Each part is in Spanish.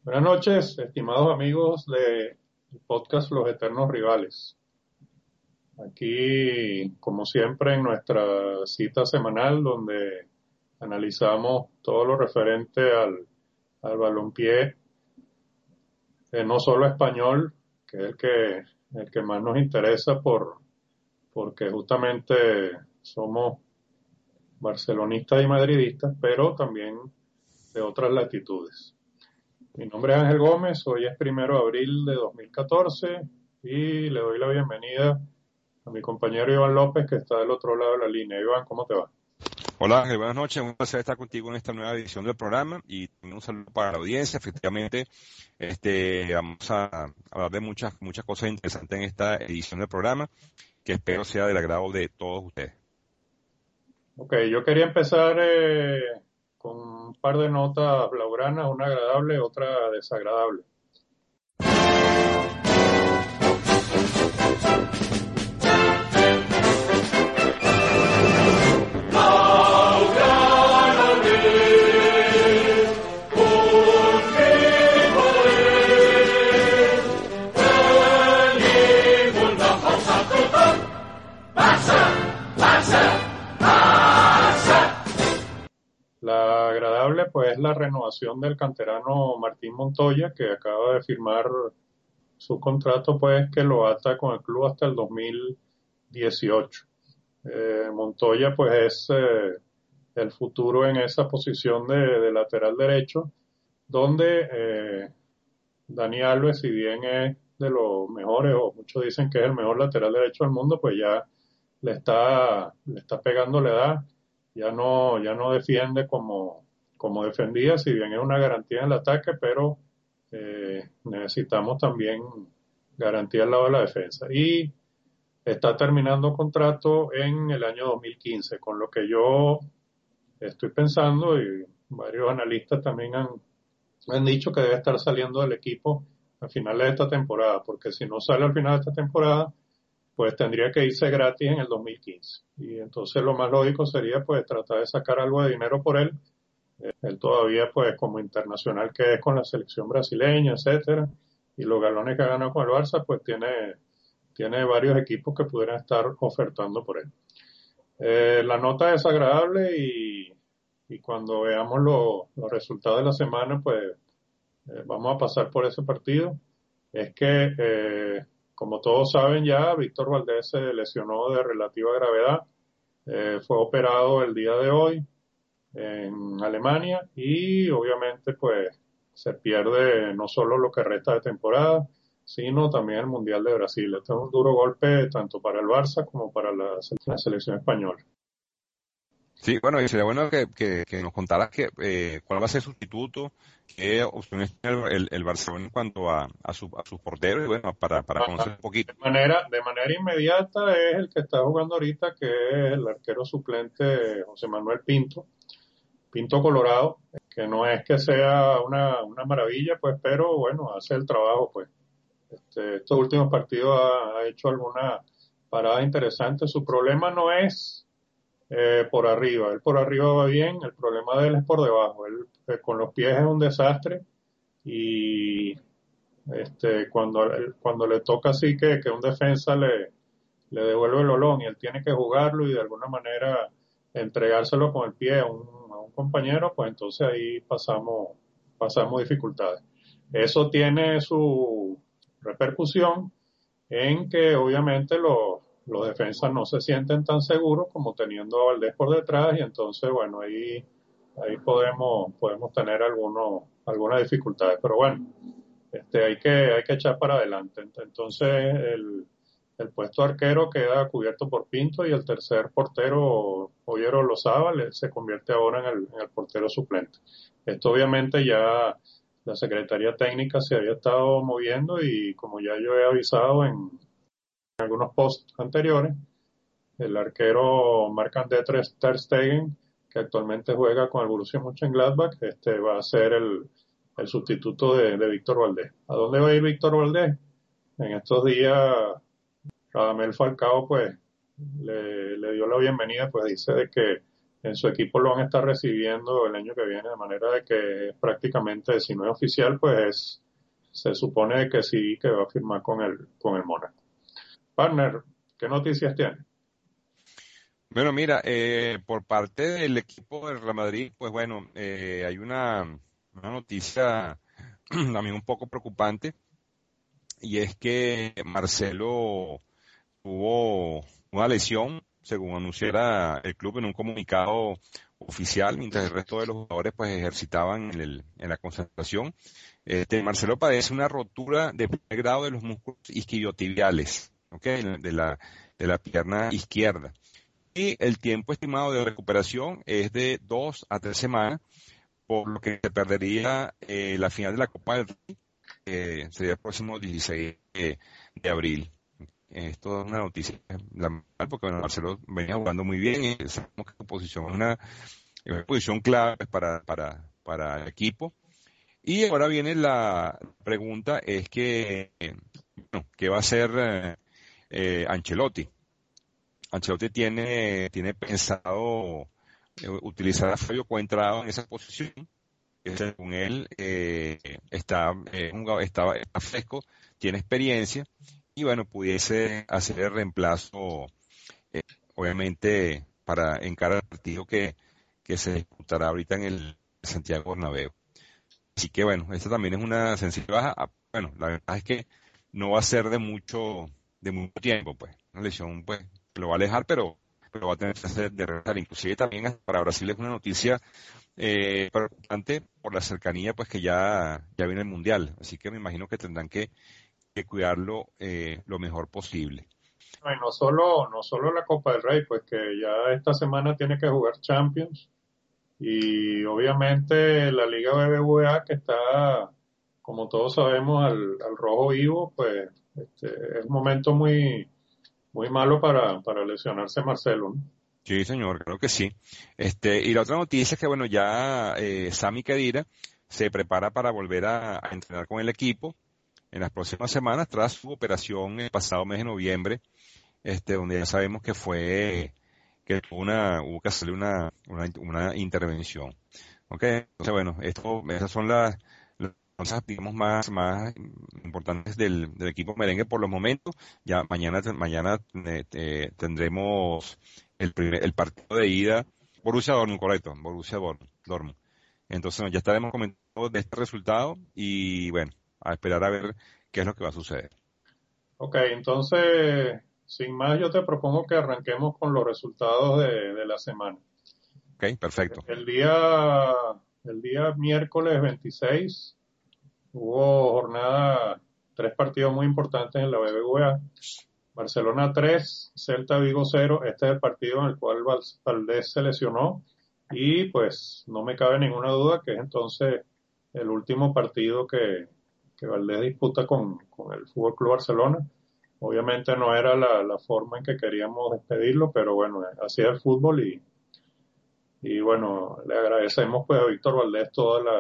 Buenas noches, estimados amigos de podcast Los Eternos Rivales. Aquí, como siempre, en nuestra cita semanal donde analizamos todo lo referente al balompié, no solo español, que es el que más nos interesa porque justamente somos barcelonistas y madridistas, pero también de otras latitudes. Mi nombre es Ángel Gómez, hoy es 1 de abril de 2014 y le doy la bienvenida a mi compañero Iván López, que está del otro lado de la línea. Iván, ¿cómo te va? Hola Ángel, buenas noches, un placer estar contigo en esta nueva edición del programa y un saludo para la audiencia. Efectivamente, vamos a hablar de muchas cosas interesantes en esta edición del programa que espero sea del agrado de todos ustedes. Ok, yo quería empezar con un par de notas blaugranas, una agradable, otra desagradable. La agradable, pues, es la renovación del canterano Martín Montoya, que acaba de firmar su contrato, pues, que lo ata con el club hasta el 2018. Montoya, pues, es el futuro en esa posición de lateral derecho, donde Dani Alves, si bien es de los mejores, o muchos dicen que es el mejor lateral derecho del mundo, pues ya le está pegando la edad, ya no defiende como defendía, si bien es una garantía en el ataque, pero necesitamos también garantía al lado de la defensa. Y está terminando contrato en el año 2015, con lo que yo estoy pensando, y varios analistas también han dicho que debe estar saliendo del equipo a finales de esta temporada, porque si no sale al final de esta temporada, pues tendría que irse gratis en el 2015. Y entonces lo más lógico sería pues tratar de sacar algo de dinero por él. Él todavía pues como internacional que es con la selección brasileña, etcétera, y los galones que ha ganado con el Barça, pues tiene varios equipos que pudieran estar ofertando por él. La nota es desagradable y cuando veamos los resultados de la semana, pues vamos a pasar por ese partido. Es que, como todos saben ya, Víctor Valdés se lesionó de relativa gravedad. Fue operado el día de hoy en Alemania y obviamente pues se pierde no solo lo que resta de temporada, sino también el Mundial de Brasil. Este es un duro golpe tanto para el Barça como para la selección española. Sí, bueno, y sería bueno que nos contaras cuál va a ser el sustituto, qué opciones tiene el Barcelona en cuanto a sus porteros, y bueno, para conocer un poquito. De manera inmediata es el que está jugando ahorita, que es el arquero suplente José Manuel Pinto Colorado, que no es que sea una maravilla, pues, pero bueno, hace el trabajo, pues. Estos últimos partidos ha hecho alguna parada interesante. Su problema no es por arriba, él por arriba va bien, el problema de él es por debajo. Él con los pies es un desastre y cuando le toca así que un defensa le devuelve el balón y él tiene que jugarlo y de alguna manera entregárselo con el pie a un compañero, pues entonces ahí pasamos dificultades. Eso tiene su repercusión en que obviamente los defensas no se sienten tan seguros como teniendo a Valdés por detrás y entonces, bueno, ahí podemos tener algunas dificultades. Pero bueno, hay que echar para adelante. Entonces, el puesto de arquero queda cubierto por Pinto y el tercer portero, Ollero Lozábal, se convierte ahora en el portero suplente. Esto obviamente ya la Secretaría Técnica se había estado moviendo y como ya yo he avisado en algunos posts anteriores, el arquero Marc-André Ter Stegen, que actualmente juega con el Borussia Mönchengladbach, va a ser el sustituto de Víctor Valdés. ¿A dónde va a ir Víctor Valdés? En estos días, Radamel Falcao, pues, le dio la bienvenida, pues dice de que en su equipo lo van a estar recibiendo el año que viene, de manera de que prácticamente, si no es oficial, pues se supone que sí, que va a firmar con el Mónaco. Partner, ¿qué noticias tiene? Bueno, mira, por parte del equipo del Real Madrid, pues bueno, hay una noticia también un poco preocupante, y es que Marcelo tuvo una lesión, según anunciara el club en un comunicado oficial, mientras el resto de los jugadores pues ejercitaban en la concentración. Marcelo padece una rotura de primer grado de los músculos isquiotibiales, ¿ok? De la pierna izquierda. Y el tiempo estimado de recuperación es de 2 a 3 semanas, por lo que se perdería la final de la Copa del Rey, sería el próximo 16 de abril. Esto es una noticia lamentable porque bueno, Marcelo venía jugando muy bien y sabemos que su posición es una posición clave para el equipo. Y ahora viene la pregunta, es que, bueno, ¿qué va a hacer Ancelotti? Ancelotti tiene pensado utilizar a Fabio Coentrao en esa posición, que según él está fresco, tiene experiencia y bueno, pudiese hacer el reemplazo, eh, obviamente, para encarar el partido que se disputará ahorita en el Santiago Bernabéu. Así que bueno, esta también es una sensible baja. Bueno, la verdad es que no va a ser de mucho tiempo, pues. Una lesión, pues, lo va a alejar, pero va a tener que hacer de regresar. Inclusive también para Brasil es una noticia preocupante por la cercanía, pues, que ya viene el Mundial. Así que me imagino que tendrán que cuidarlo lo mejor posible. No, y no solo la Copa del Rey, pues que ya esta semana tiene que jugar Champions y obviamente la Liga BBVA que está, como todos sabemos, al rojo vivo, pues es un momento muy malo para lesionarse Marcelo, ¿no? Sí, señor, creo que sí. Y la otra noticia es que, bueno, ya Sami Khedira se prepara para volver a entrenar con el equipo en las próximas semanas tras su operación el pasado mes de noviembre, donde ya sabemos que hubo que hacerle una intervención. ¿Ok? Entonces, bueno, esas son las cosas, digamos, más importantes del equipo merengue por los momentos. Ya mañana tendremos el partido de ida, Borussia Dortmund, correcto, Borussia Dortmund. Entonces, bueno, ya estaremos comentando de este resultado y, bueno, a esperar a ver qué es lo que va a suceder. Ok, entonces, sin más, yo te propongo que arranquemos con los resultados de la semana. ¿Ok? Perfecto. El día, el día miércoles 26 hubo jornada, tres partidos muy importantes en la BBVA. Barcelona 3, Celta Vigo 0. Este es el partido en el cual Valdés se lesionó y pues no me cabe ninguna duda que es entonces el último partido que Valdés disputa con el Fútbol Club Barcelona. Obviamente no era la forma en que queríamos despedirlo, pero bueno, así es el fútbol y bueno, le agradecemos pues a Víctor Valdés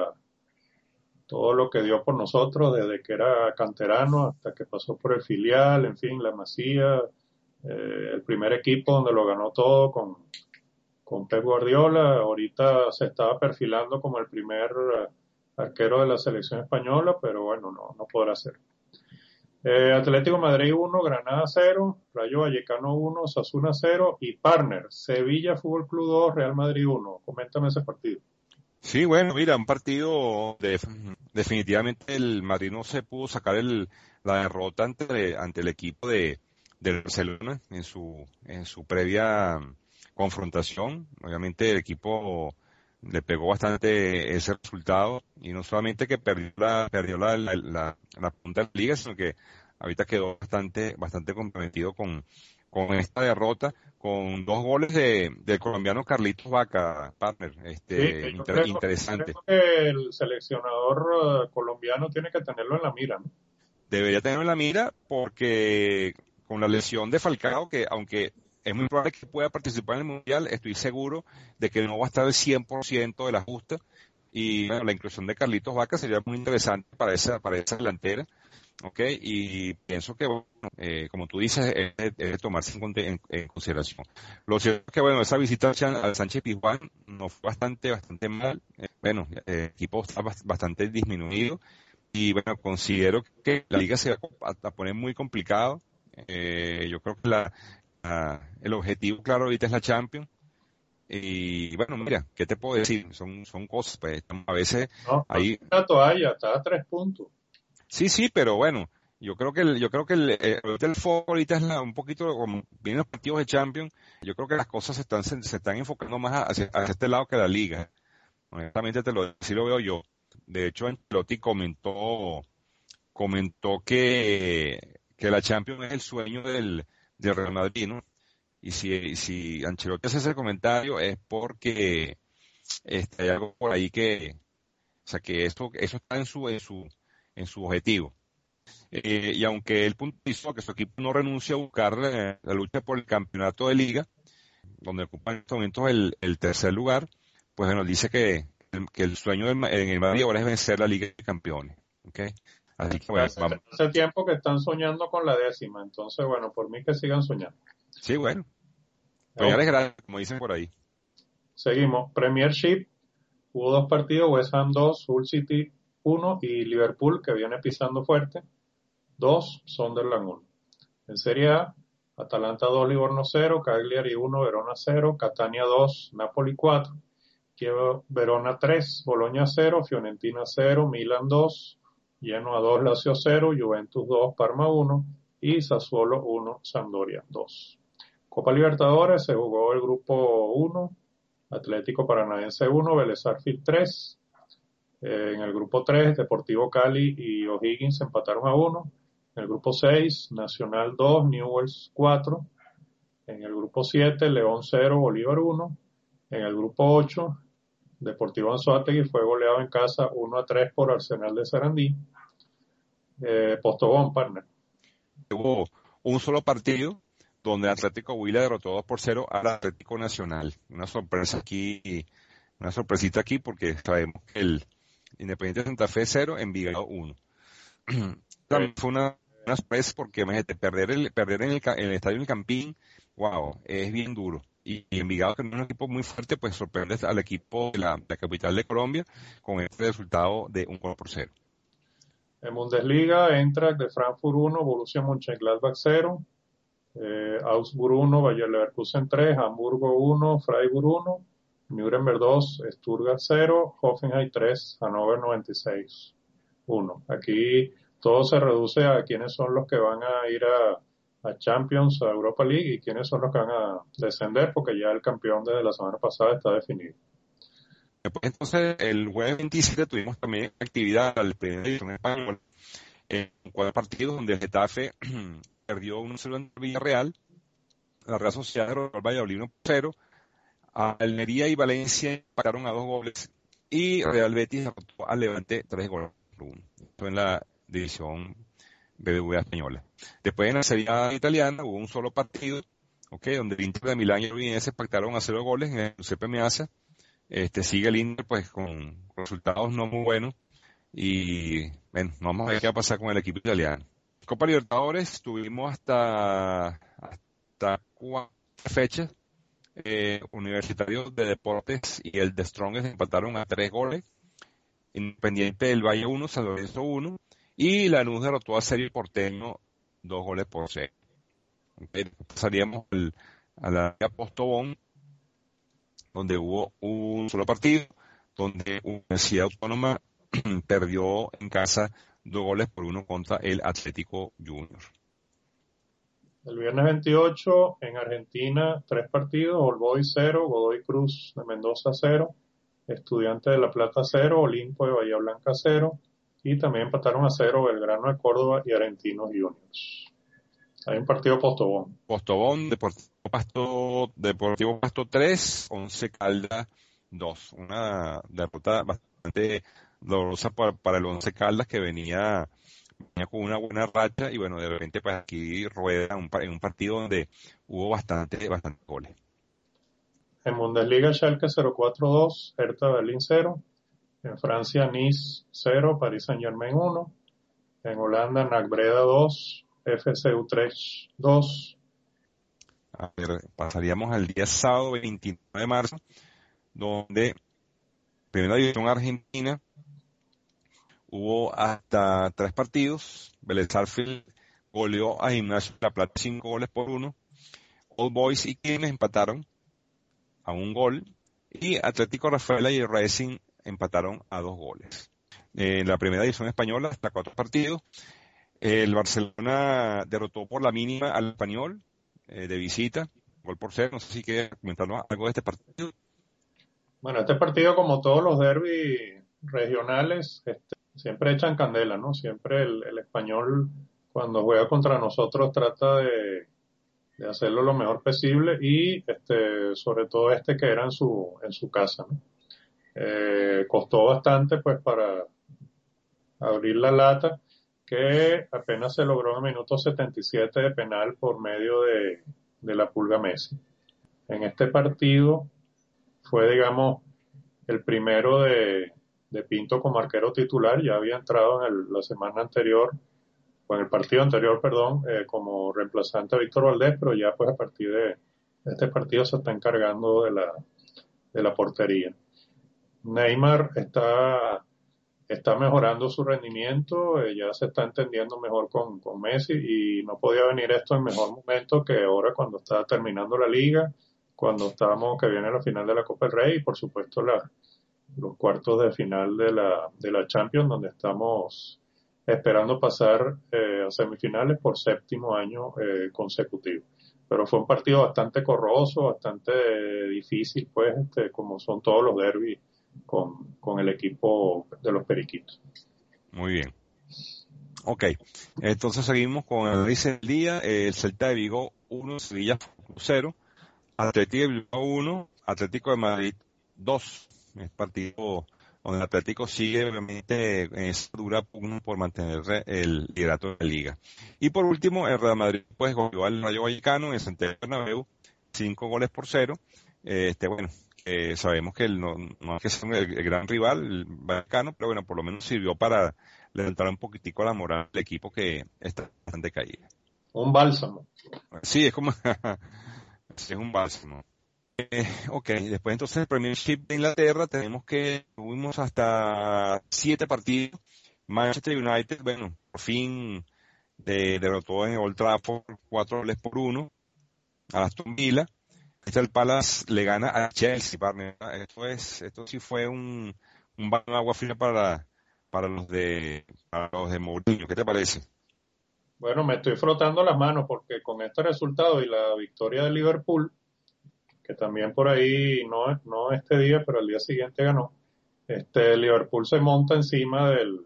todo lo que dio por nosotros, desde que era canterano hasta que pasó por el filial, en fin, la Masía, el primer equipo donde lo ganó todo con Pep Guardiola. Ahorita se estaba perfilando como el primer arquero de la selección española, pero bueno, no podrá ser. Atlético Madrid 1, Granada 0, Rayo Vallecano 1, Osasuna 0 y Partner, Sevilla Fútbol Club 2, Real Madrid 1. Coméntame ese partido. Sí, bueno, mira, un partido definitivamente el Madrid no se pudo sacar la derrota ante el equipo del Barcelona en su previa confrontación. Obviamente el equipo le pegó bastante ese resultado y no solamente que perdió la punta de la liga, sino que ahorita quedó bastante comprometido con esta derrota, con 2 goles del colombiano Carlitos Vaca, partner, Sí, yo interesante. creo que el seleccionador colombiano tiene que tenerlo en la mira, ¿no? Debería tenerlo en la mira porque con la lesión de Falcao, que aunque es muy probable que pueda participar en el Mundial, estoy seguro de que no va a estar el 100% de la justa, y bueno, la inclusión de Carlitos Vaca sería muy interesante para esa delantera. ¿ok? Y pienso que, bueno, como tú dices, es de tomarse en consideración. Lo cierto es que, bueno, esa visita al Sánchez Pizjuán no fue bastante mal. Bueno, el equipo está bastante disminuido y, bueno, considero que la liga se va a poner muy complicado. Yo creo que el objetivo, claro, ahorita es la Champions. Y, bueno, mira, ¿qué te puedo decir? Son cosas, pues, a veces No, no ahí. la toalla, está a 3 puntos. Sí, sí, pero bueno, ahorita el foco ahorita es un poquito como vienen los partidos de Champions, yo creo que las cosas se están enfocando más hacia este lado que la liga. Honestamente sí lo veo yo. De hecho, Ancelotti comentó que la Champions es el sueño del Real Madrid, ¿no? Y si Ancelotti hace ese comentario es porque hay algo por ahí o sea, que eso está en su objetivo. Y aunque él puntualizó que su equipo no renuncia a buscar la lucha por el campeonato de liga, donde ocupa en estos momentos el tercer lugar, pues bueno, dice que el sueño en el Madrid ahora es vencer la Liga de Campeones. ¿Okay? Así que bueno, Hace, vamos. hace tiempo que están soñando con la 10ª, entonces bueno, por mí que sigan soñando. Sí, bueno, soñar Ok, es gratis, como dicen por ahí. seguimos. Premiership, hubo 2 partidos, West Ham 2, Hull City 1 y Liverpool, que viene pisando fuerte, 2, Sunderland 1. En Serie A, Atalanta 2, Livorno 0, Cagliari 1, Verona 0, Catania 2, Napoli 4, Chievo Verona 3, Bologna 0, Fiorentina 0, Milan 2, Genoa 2, Lazio 0, Juventus 2, Parma 1 y Sassuolo 1, Sampdoria 2. Copa Libertadores se jugó el grupo 1, Atlético Paranaense 1, Vélez Sarsfield 3. En el grupo 3, Deportivo Cali y O'Higgins empataron a 1. En el grupo 6, Nacional 2, Newell's 4. En el grupo 7, León 0, Bolívar 1. En el grupo 8, Deportivo Anzoátegui fue goleado en casa 1-3 por Arsenal de Sarandí. Postobón, partner. Hubo un solo partido donde Atlético Huila derrotó 2-0 al Atlético Nacional. Una sorpresita aquí porque sabemos que el Independiente Santa Fe 0, Envigado 1. Okay. También fue una sorpresa porque imagínate, perder en el estadio del Campín, wow, es bien duro. Y Envigado, que no es un equipo muy fuerte, pues sorprende al equipo de la capital de Colombia con este resultado de 1-0. En Bundesliga, Eintracht de Frankfurt 1, Borussia Mönchengladbach 0. Augsburg 1, Bayer Leverkusen 3, Hamburgo 1, Freiburg 1, Nuremberg 2, Stuttgart 0, Hoffenheim 3, Hannover 96 1. Aquí todo se reduce a quiénes son los que van a ir a Champions, a Europa League y quiénes son los que van a descender porque ya el campeón desde la semana pasada está definido. Después, entonces, el jueves 27 tuvimos también actividad al Primera División Española en 4 partidos donde el Getafe perdió 1-0 en Villarreal, la Real Sociedad derrotó al Valladolid 1-0, Almería y Valencia empataron a 2 goles y Real Betis derrotó al Levante 3-1. Esto en la división BBVA española. Después en la Serie A italiana hubo un solo partido, okay, donde el Inter de Milán y el Udinese pactaron a 0 goles en el Giuseppe Meazza. Sigue el Inter pues con resultados no muy buenos y bueno, vamos a ver qué va a pasar con el equipo italiano. Copa Libertadores tuvimos hasta 4 fechas. Universitario de Deportes y el de Strongest empataron a 3 goles. Independiente del Valle 1, San Lorenzo 1 y Lanús derrotó a Serie Porteño 2-0. Okay, pasaríamos a la Postobón, donde hubo un solo partido, donde Universidad Autónoma perdió en casa 2-1 contra el Atlético Junior. El viernes 28 en Argentina, 3 partidos, All Boys 0, Godoy Cruz de Mendoza 0, Estudiantes de La Plata 0, Olimpo de Bahía Blanca 0 y también empataron a 0 Belgrano de Córdoba y Argentinos Juniors. Hay un partido postobón. Postobón, Deportivo Pasto 3, Once Caldas 2. Una derrota bastante dolorosa para el Once Caldas que venía con una buena racha y bueno, de repente pues aquí rueda en un partido donde hubo bastante goles. En Bundesliga, Schalke 0-4-2, Hertha Berlín 0. En Francia, Nice 0, Paris Saint-Germain 1. En Holanda, NAC Breda 2, FC Utrecht 2. A ver, pasaríamos al día sábado 29 de marzo, donde Primera División Argentina hubo hasta 3 partidos. Vélez Sarsfield goleó a Gimnasia de La Plata 5 goles por 1. All Boys y Quilmes empataron a 1 gol. Y Atlético Rafaela y Racing empataron a 2 goles. En la Primera División Española, hasta 4 partidos. El Barcelona derrotó por la mínima al Español de visita, 1 gol por 0. No sé si quieres comentarnos algo de este partido. Bueno, este partido, como todos los derbis regionales, siempre echan candela, ¿no? Siempre el español, cuando juega contra nosotros, trata de hacerlo lo mejor posible y sobre todo que era en su casa, ¿no? Costó bastante pues para abrir la lata, que apenas se logró en el minuto 77 de penal por medio de la Pulga Messi. En este partido fue, digamos, el primero de Pinto como arquero titular. Ya había entrado la semana anterior, o en el partido anterior, perdón, como reemplazante a Víctor Valdés, pero ya pues a partir de este partido se está encargando de la portería. Neymar está mejorando su rendimiento, ya se está entendiendo mejor con Messi y no podía venir esto en mejor momento que ahora cuando está terminando la liga, cuando estamos, que viene la final de la Copa del Rey y por supuesto los cuartos de final de la Champions, donde estamos esperando pasar a semifinales por séptimo año consecutivo. Pero fue un partido bastante corroso, bastante difícil, pues, como son todos los derbis con el equipo de los Periquitos. Muy bien. Ok, entonces seguimos con el análisis del día. El Celta de Vigo 1, Sevilla 0, Atlético de Bilbao 1, Atlético de Madrid 2. Es partido donde el Atlético sigue obviamente en esa dura pugna por mantener el liderato de la liga. Y por último, el Real Madrid pues goleó al Rayo Vallecano en el Santiago Bernabéu 5 goles por 0. Bueno, sabemos que no es que sea el gran rival, el Vallecano, pero bueno, por lo menos sirvió para levantar un poquitico la moral del equipo que está bastante caída. Un bálsamo. Sí, es como sí, es un bálsamo. Ok, después entonces el Premiership de Inglaterra tuvimos hasta 7 partidos. Manchester United, bueno, por fin derrotó en Old Trafford 4 goles por 1 a Aston Villa. El Palace le gana a Chelsea, partner. Esto sí fue un baño de agua fría para los de Mourinho. ¿Qué te parece? Bueno, me estoy frotando las manos porque con este resultado y la victoria de Liverpool, que también por ahí, no este día, pero el día siguiente ganó, Liverpool se monta encima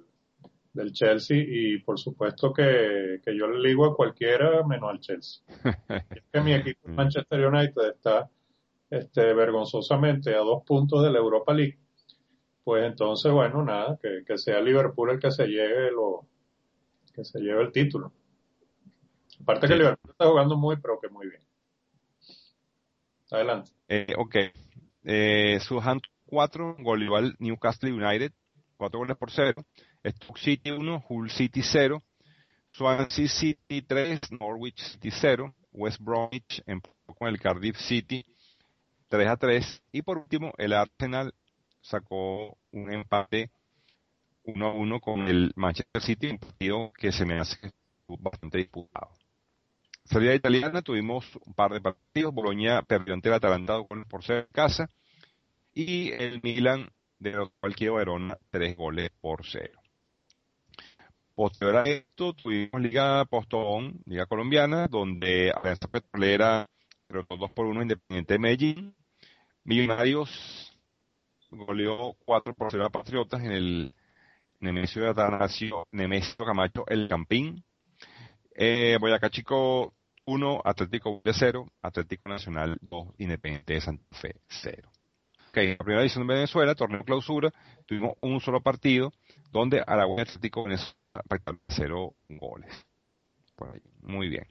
del Chelsea y por supuesto que yo le digo a cualquiera menos al Chelsea. Es que mi equipo Manchester United está vergonzosamente a 2 puntos de la Europa League, pues entonces, bueno, nada, que sea Liverpool el que se lleve el título. Aparte que Sí. Liverpool está jugando pero que muy bien. Adelante. Ok. Southampton 4, goleó al Newcastle United 4 goles por 0. Stoke City 1, Hull City 0. Swansea City 3, Norwich City 0. West Bromwich empató con el Cardiff City 3-3. Y por último, el Arsenal sacó un empate 1-1 con el Manchester City, un partido que se me hace bastante disputado. Serie italiana, tuvimos un par de partidos. Bologna perdió ante el Atalanta 2 goles por 0 en casa. Y el Milan derrotó al Chievo Verona 3 goles por 0. Posterior a esto, tuvimos Liga Postobón, Liga Colombiana, donde Alianza Petrolera derrotó 2-1 Independiente de Medellín. Millonarios goleó 4-0 a Patriotas en el Nemesio de Atanasio, Nemesio Camacho, el Campín. Boyacá Chico 1, Atlético de 0, Atlético Nacional 2, Independiente de Santa Fe 0. Okay, en la primera edición de Venezuela, torneo clausura, tuvimos un solo partido donde Aragón y Atlético Venezuela pactaron 0 goles. Por ahí. Muy bien.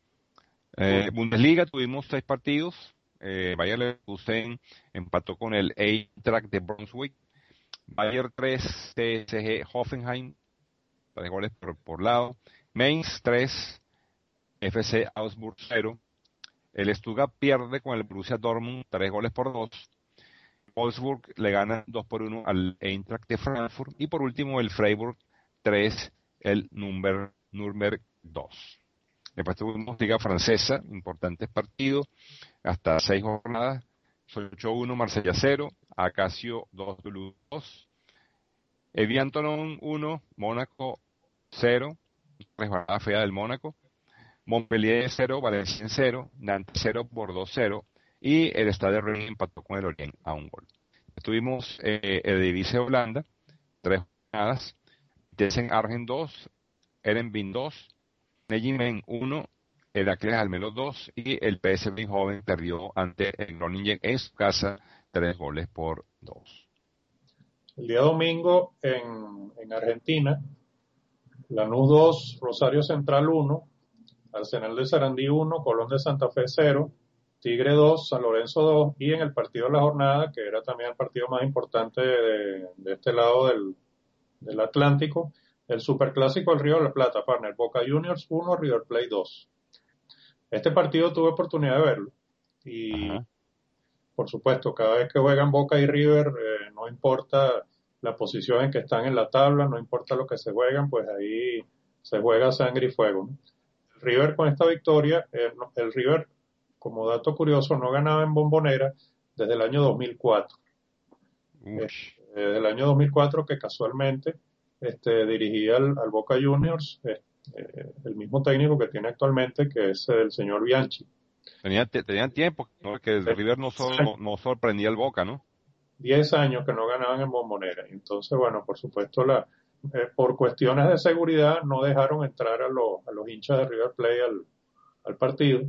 Bundesliga tuvimos 6 partidos. Bayer Leverkusen empató con el Eintracht de Brunswick. Bayer 3, TSG Hoffenheim 3 goles por lado. Mainz 3, FC Augsburg 0. El Stuttgart pierde con el Borussia Dortmund 3 goles por 2. Wolfsburg le gana 2-1 al Eintracht de Frankfurt. Y por último el Freiburg 3, el Nürnberg 2. Después tuvimos Liga Francesa, importantes partidos, hasta 6 jornadas. Sochaux 1, Marsella 0, Ajaccio 2, Toulouse 2, Evian Toulon 1, Mónaco 0, resbalada fea del Mónaco, Montpellier 0, Valencia 0, Nantes 0, Bordeaux 0, y el Stade Rennes empató con el Orient a un gol. Tuvimos Eredivisie Holanda, 3 jornadas, Vitesse Arnhem 2, Herenveen 2, Nijmegen 1, Heracles Almelo 2 y el PSV Eindhoven perdió ante el Groningen en su casa 3 goles por 2. El día domingo en Argentina, Lanús 2, Rosario Central 1, Arsenal de Sarandí 1, Colón de Santa Fe 0, Tigre 2, San Lorenzo 2, y en el partido de la jornada, que era también el partido más importante de este lado del Atlántico, el Superclásico del Río de la Plata, partner, Boca Juniors 1, River Plate 2. Este partido tuve oportunidad de verlo y, Ajá. por supuesto, cada vez que juegan Boca y River, no importa la posición en que están en la tabla, no importa lo que se juegan, pues ahí se juega sangre y fuego, ¿no? El River con esta victoria, el River, como dato curioso, no ganaba en Bombonera desde el año 2004. Desde el año 2004 que casualmente dirigía al Boca Juniors, el mismo técnico que tiene actualmente, que es el señor Bianchi. Tenían tiempo, ¿no? Que el River no sorprendía al Boca, ¿no? 10 años que no ganaban en Bombonera. Entonces, bueno, por supuesto, por cuestiones de seguridad no dejaron entrar a los hinchas de River Plate al partido.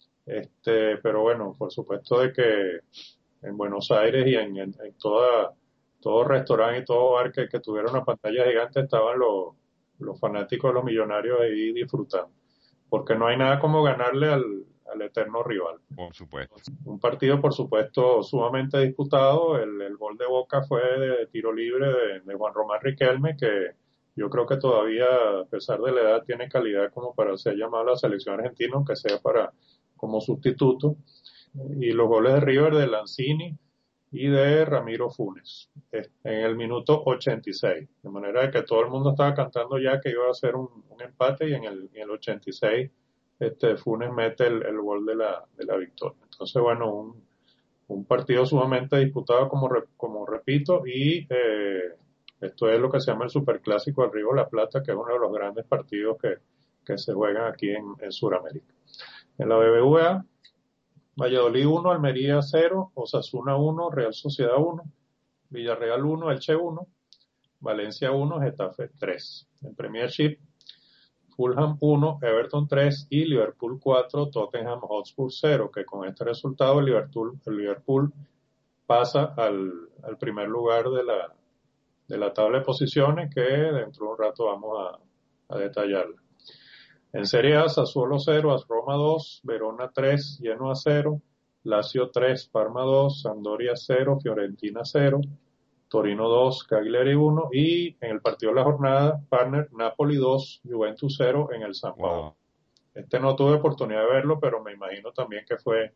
Pero bueno, por supuesto de que en Buenos Aires y en todo restaurante y todo bar que tuviera una pantalla gigante estaban los fanáticos de los Millonarios ahí disfrutando. Porque no hay nada como ganarle al eterno rival. Por supuesto. Un partido, por supuesto, sumamente disputado. El gol de Boca fue de tiro libre de Juan Román Riquelme, que yo creo que todavía, a pesar de la edad, tiene calidad como para ser llamado a la selección argentina, aunque sea como sustituto. Y los goles de River de Lanzini y de Ramiro Funes en el minuto 86. De manera de que todo el mundo estaba cantando ya que iba a ser un empate, y en el 86 Funes mete el gol de la victoria. Entonces, bueno, un partido sumamente disputado, como repito, y esto es lo que se llama el Superclásico del Río de la Plata, que es uno de los grandes partidos que se juegan aquí en Sudamérica. En la BBVA, Valladolid 1, Almería 0, Osasuna 1, Real Sociedad 1, Villarreal 1, Elche 1, Valencia 1, Getafe 3. En Premiership, Fulham 1, Everton 3 y Liverpool 4, Tottenham Hotspur 0, que con este resultado el Liverpool pasa al primer lugar de la tabla de posiciones, que dentro de un rato vamos a detallarla. En Serie A, Sassuolo 0, AS Roma 2, Verona 3, Genoa 0, Lazio 3, Parma 2, Sampdoria 0, Fiorentina 0, Torino 2, Cagliari 1, y en el partido de la jornada, partner, Napoli 2, Juventus 0 en el San Paolo. Wow. No tuve oportunidad de verlo, pero me imagino también que fue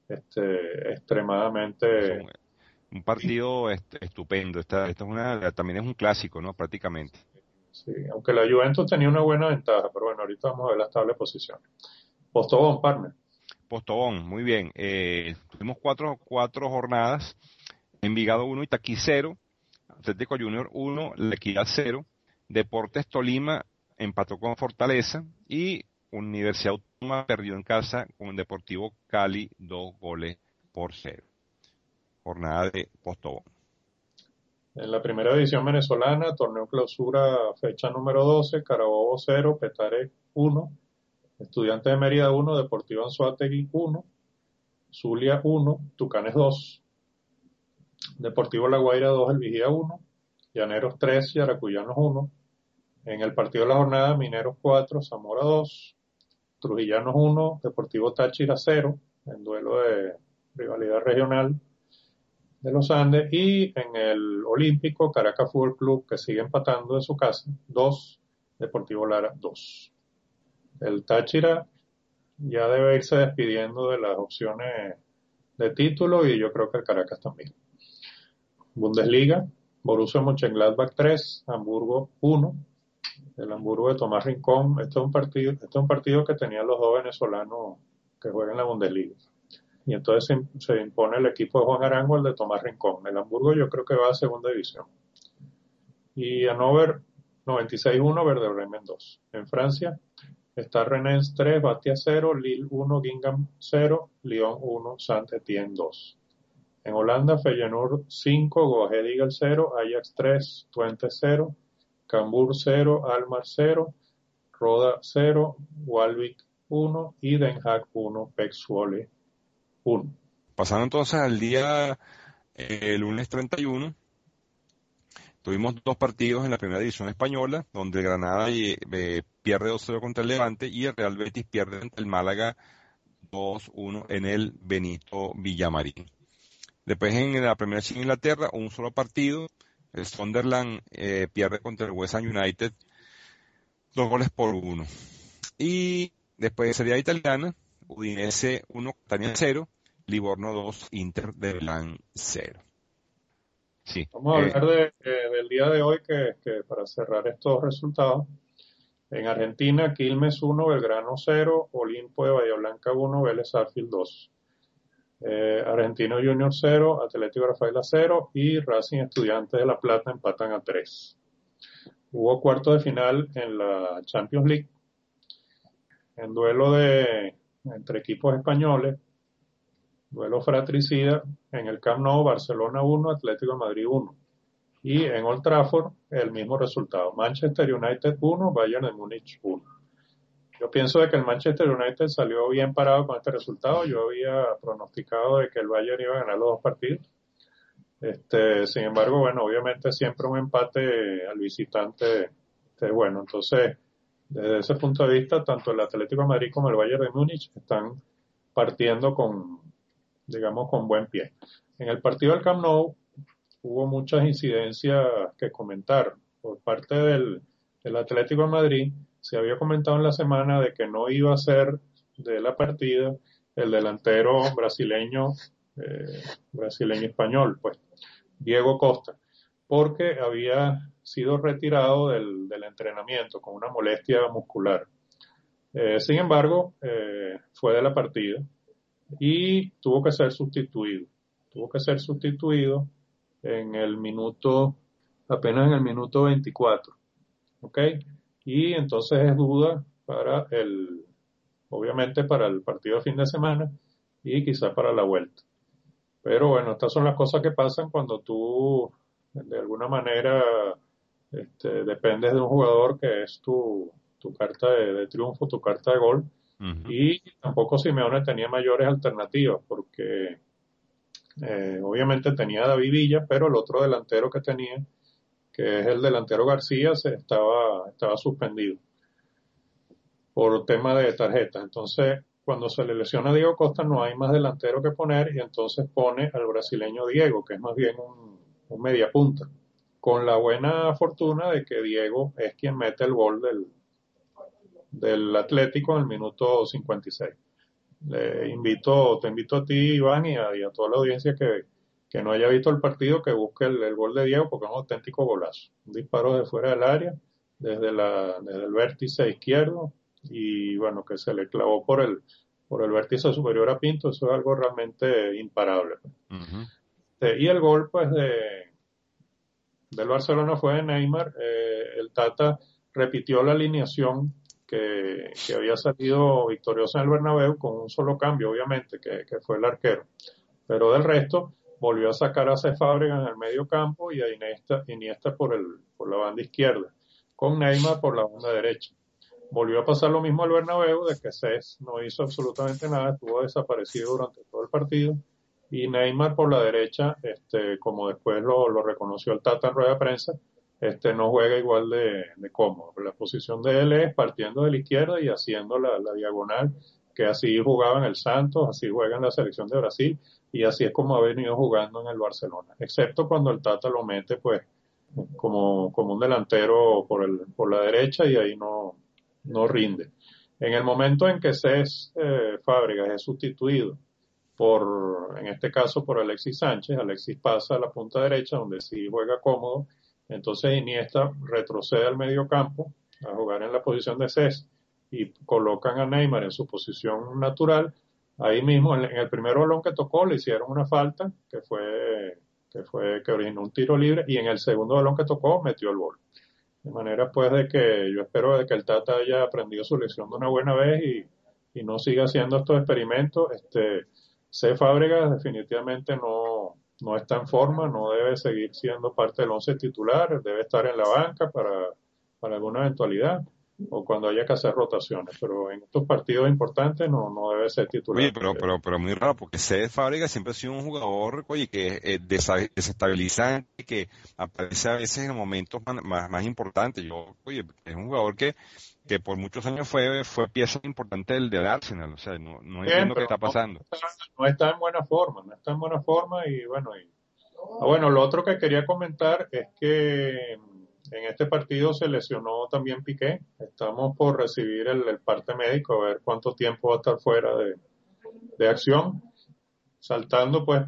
extremadamente... Un partido estupendo. También es un clásico, ¿no? Prácticamente. Sí, aunque la Juventus tenía una buena ventaja, pero bueno, ahorita vamos a ver las tablas de posiciones. Postobón, partner. Postobón, muy bien. Tuvimos cuatro jornadas. Envigado 1, Itaquí 0, Atlético Junior 1, La Equidad 0, Deportes Tolima empató con Fortaleza y Universidad Autónoma perdió en casa con Deportivo Cali 2 goles por 0. Jornada de Postobón. En la primera división venezolana, torneo clausura, fecha número 12, Carabobo 0, Petare 1, Estudiantes de Mérida 1, Deportivo Anzoátegui 1, Zulia 1, Tucanes 2, Deportivo La Guaira 2, El Vigía 1, Llaneros 3, Yaracuyanos 1. En el partido de la jornada, Mineros 4, Zamora 2, Trujillanos 1, Deportivo Táchira 0, en duelo de rivalidad regional de los Andes. Y en el Olímpico, Caracas Fútbol Club, que sigue empatando en su casa, 2, Deportivo Lara 2. El Táchira ya debe irse despidiendo de las opciones de título y yo creo que el Caracas también. Bundesliga, Borussia Mönchengladbach 3, Hamburgo 1. El Hamburgo de Tomás Rincón. Este es un partido que tenían los dos venezolanos que juegan en la Bundesliga. Y entonces se impone el equipo de Juan Arango, el de Tomás Rincón. El Hamburgo yo creo que va a segunda división. Y Hannover 96-1, Werder Bremen 2. En Francia está Rennes 3, Bastia 0, Lille 1, Guingamp 0, Lyon 1, Saint-Étienne 2. En Holanda, Feyenoord 5, Go Ahead Eagles 0, Ajax 3, Twente 0, Cambuur 0, Almar 0, Roda 0, Walvik 1 y Den Haag 1, Pek Zwolle 1. Pasando entonces al día lunes 31, tuvimos dos partidos en la primera división española, donde el Granada pierde 2-0 contra el Levante y el Real Betis pierde ante el Málaga 2-1 en el Benito Villamarín. Después en la Premier League de Inglaterra, un solo partido, el Sunderland pierde contra el West Ham United 2-1. Y después de Serie A italiana, Udinese 1, Catania 0, Livorno 2, Inter de Milán 0. Sí. Vamos a hablar del día de hoy que para cerrar estos resultados. En Argentina, Quilmes 1, Belgrano 0, Olimpo de Bahía Blanca 1, Vélez Sarsfield 2. Argentino Junior 0, Atlético Rafaela 0 y Racing Estudiantes de La Plata empatan a 3. Hubo cuarto de final en la Champions League, en duelo entre equipos españoles, duelo fratricida en el Camp Nou, Barcelona 1, Atlético de Madrid 1. Y en Old Trafford, el mismo resultado, Manchester United 1, Bayern de Múnich 1. Yo pienso de que el Manchester United salió bien parado con este resultado. Yo había pronosticado de que el Bayern iba a ganar los dos partidos. Sin embargo, bueno, obviamente siempre un empate al visitante es bueno. Entonces, desde ese punto de vista, tanto el Atlético de Madrid como el Bayern de Múnich están partiendo digamos, con buen pie. En el partido del Camp Nou hubo muchas incidencias que comentar. Por parte del Atlético de Madrid, se había comentado en la semana de que no iba a ser de la partida el delantero brasileño-español, pues, Diego Costa, porque había sido retirado del entrenamiento con una molestia muscular. Sin embargo, fue de la partida y tuvo que ser sustituido. Apenas en el minuto 24. ¿Ok? Y entonces es duda obviamente para el partido de fin de semana y quizá para la vuelta. Pero bueno, estas son las cosas que pasan cuando tú de alguna manera dependes de un jugador que es tu carta de triunfo, tu carta de gol. Uh-huh. Y tampoco Simeone tenía mayores alternativas porque obviamente tenía a David Villa, pero el otro delantero que tenía, que es el delantero García, estaba suspendido por tema de tarjetas. Entonces, cuando se le lesiona a Diego Costa, no hay más delantero que poner y entonces pone al brasileño Diego, que es más bien un mediapunta, con la buena fortuna de que Diego es quien mete el gol del Atlético en el minuto 56. Te invito a ti, Iván, y a toda la audiencia que no haya visto el partido, que busque el gol de Diego, porque es un auténtico golazo. Un disparo de fuera del área, desde el vértice izquierdo, y bueno, que se le clavó por el vértice superior a Pinto. Eso es algo realmente imparable. Uh-huh. Y el gol, pues, del Barcelona fue de Neymar. El Tata repitió la alineación que había salido victoriosa en el Bernabéu con un solo cambio, obviamente, que fue el arquero. Pero del resto, volvió a sacar a Cesc Fábregas en el medio campo y a Iniesta por la banda izquierda, con Neymar por la banda derecha. Volvió a pasar lo mismo al Bernabéu, de que Cesc no hizo absolutamente nada, estuvo desaparecido durante todo el partido, y Neymar por la derecha, como después lo reconoció el Tata en rueda de prensa, no juega igual de cómodo. La posición de él es partiendo de la izquierda y haciendo la diagonal, que así jugaba en el Santos, así juega en la selección de Brasil, y así es como ha venido jugando en el Barcelona, excepto cuando el Tata lo mete, pues, como un delantero por la derecha y ahí no rinde. En el momento en que Cés Fábregas es sustituido en este caso por Alexis Sánchez, Alexis pasa a la punta derecha donde sí juega cómodo, entonces Iniesta retrocede al medio campo a jugar en la posición de Cés y colocan a Neymar en su posición natural. Ahí mismo, en el primer balón que tocó, le hicieron una falta que originó un tiro libre, y en el segundo balón que tocó metió el gol. De manera pues de que yo espero de que el Tata haya aprendido su lección de una buena vez y no siga haciendo estos experimentos. C. Fábregas definitivamente no está en forma, no debe seguir siendo parte del once titular, debe estar en la banca para alguna eventualidad o cuando haya que hacer rotaciones, pero en estos partidos importantes no debe ser titular. Oye, pero muy raro, porque Cés Fábregas siempre ha sido un jugador, oye, que es desestabilizante, que aparece a veces en momentos más importantes. Oye, es un jugador que por muchos años fue pieza importante del Arsenal. O sea, no Bien, entiendo qué pero está pasando. no está en buena forma, no está en buena forma bueno, lo otro que quería comentar es que en este partido se lesionó también Piqué. Estamos por recibir el parte médico, a ver cuánto tiempo va a estar fuera de acción, saltando pues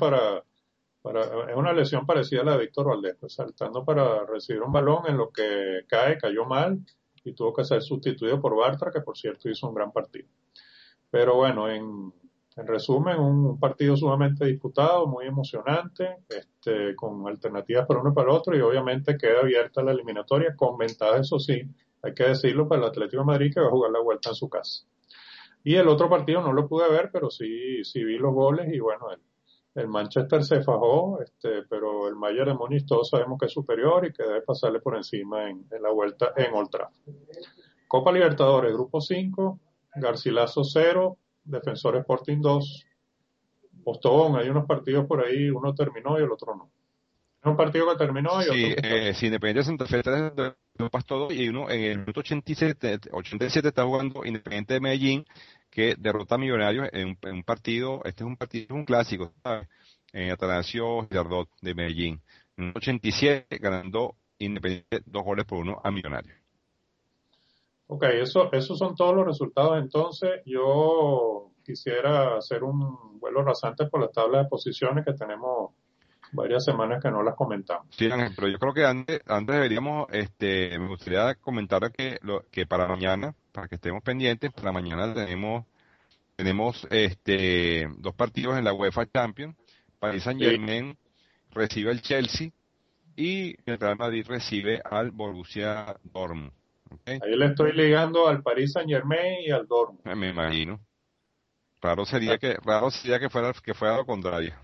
es una lesión parecida a la de Víctor Valdés, pues saltando para recibir un balón en lo que cayó mal y tuvo que ser sustituido por Bartra, que por cierto hizo un gran partido. Pero bueno, en resumen, un partido sumamente disputado, muy emocionante, con alternativas para uno y para el otro, y obviamente queda abierta la eliminatoria, con ventaja, eso sí, hay que decirlo, para el Atlético de Madrid, que va a jugar la vuelta en su casa. Y el otro partido no lo pude ver, pero sí vi los goles, y bueno, el Manchester se fajó, pero el Bayern de Múnich todos sabemos que es superior y que debe pasarle por encima en la vuelta en Old Trafford. Copa Libertadores, Grupo 5, Garcilaso 0, Defensor Sporting 2, Postobón, hay unos partidos por ahí, uno terminó y el otro no. Hay un partido que terminó y otro Sí, que está. si Independiente de Santa Fe 3 de Pasto y uno en el minuto 87 está jugando Independiente de Medellín, que derrota a Millonarios en un partido. Este es un clásico, ¿sabes? En Atanasio Girardot de Medellín. En el 87 ganando Independiente 2 goles por 1 a Millonarios. Ok, esos son todos los resultados. Entonces, yo quisiera hacer un vuelo rasante por las tablas de posiciones que tenemos varias semanas que no las comentamos. Sí, Ángel, pero yo creo que antes deberíamos, me gustaría comentar que para mañana, para que estemos pendientes, para mañana tenemos dos partidos en la UEFA Champions. Paris Sí, Saint-Germain recibe al Chelsea y el Real Madrid recibe al Borussia Dortmund. ¿Ok? ahí le estoy ligando al Paris Saint-Germain y al Dortmund. Me imagino. Raro sería que fuera lo contrario.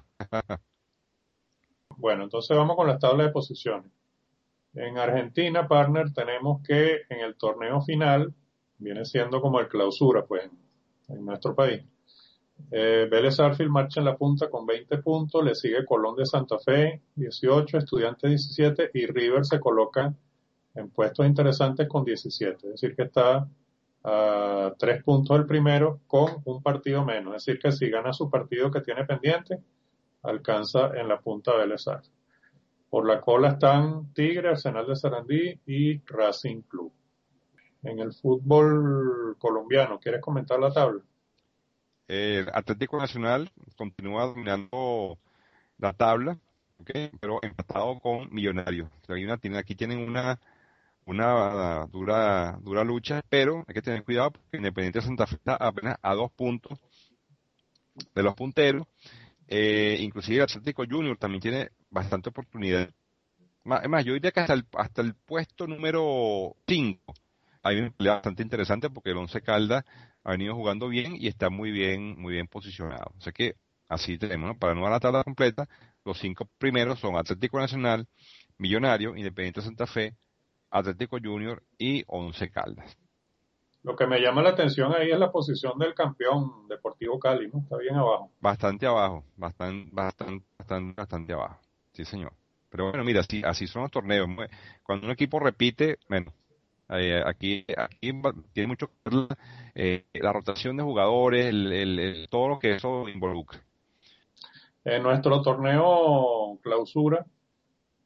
Bueno, entonces vamos con las tablas de posiciones. En Argentina, partner, tenemos que en el torneo final, viene siendo como el clausura, pues, en nuestro país. Vélez Sarsfield marcha en la punta con 20 puntos, le sigue Colón de Santa Fe 18, Estudiantes 17 y River se coloca en puestos interesantes con 17. Es decir, que está a 3 puntos del primero con un partido menos. Es decir, que si gana su partido que tiene pendiente, alcanza en la punta Vélez Sarsfield. Por la cola están Tigre, Arsenal de Sarandí y Racing Club. En el fútbol colombiano, ¿quieres comentar la tabla? El Atlético Nacional continúa dominando la tabla, ¿ok? Pero empatado con Millonarios. Aquí tienen una dura lucha, pero hay que tener cuidado porque Independiente de Santa Fe está apenas a 2 puntos de los punteros. Inclusive el Atlético Junior también tiene bastante oportunidad. Es más, yo diría que hasta el puesto número 5 hay una pelea bastante interesante porque el Once Caldas ha venido jugando bien y está muy bien posicionado. O sea que así tenemos, ¿no? Para no dar la tabla completa, los 5 primeros son Atlético Nacional, Millonario, Independiente Santa Fe, Atlético Junior y Once Caldas. Lo que me llama la atención ahí es la posición del campeón Deportivo Cali, ¿no? Está bien abajo. Bastante abajo, bastante abajo. Sí, señor. Pero bueno, mira, así son los torneos. Cuando un equipo repite, bueno, aquí tiene mucho que ver la rotación de jugadores, todo lo que eso involucra. En nuestro torneo clausura,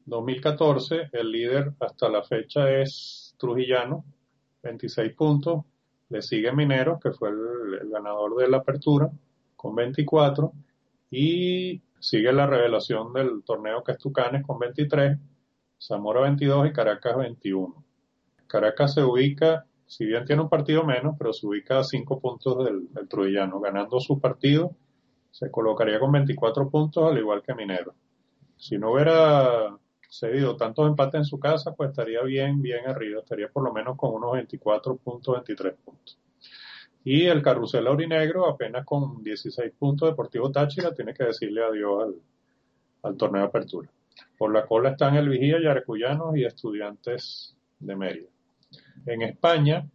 2014, el líder hasta la fecha es Trujillano, 26 puntos. Le sigue Mineros, que fue el ganador de la apertura, con 24. Y sigue la revelación del torneo, que es Tucanes, con 23. Zamora 22 y Caracas 21. Caracas se ubica, si bien tiene un partido menos, pero se ubica a 5 puntos del Trujillano. Ganando su partido, se colocaría con 24 puntos, al igual que Mineros. Si no hubiera cedido tantos empates en su casa, pues estaría bien arriba, estaría por lo menos con unos 24.23 puntos. Y el carrusel aurinegro, apenas con 16 puntos, Deportivo Táchira tiene que decirle adiós al torneo de apertura. Por la cola están el Vigía, Yarecuyanos y Estudiantes de Mérida. En España,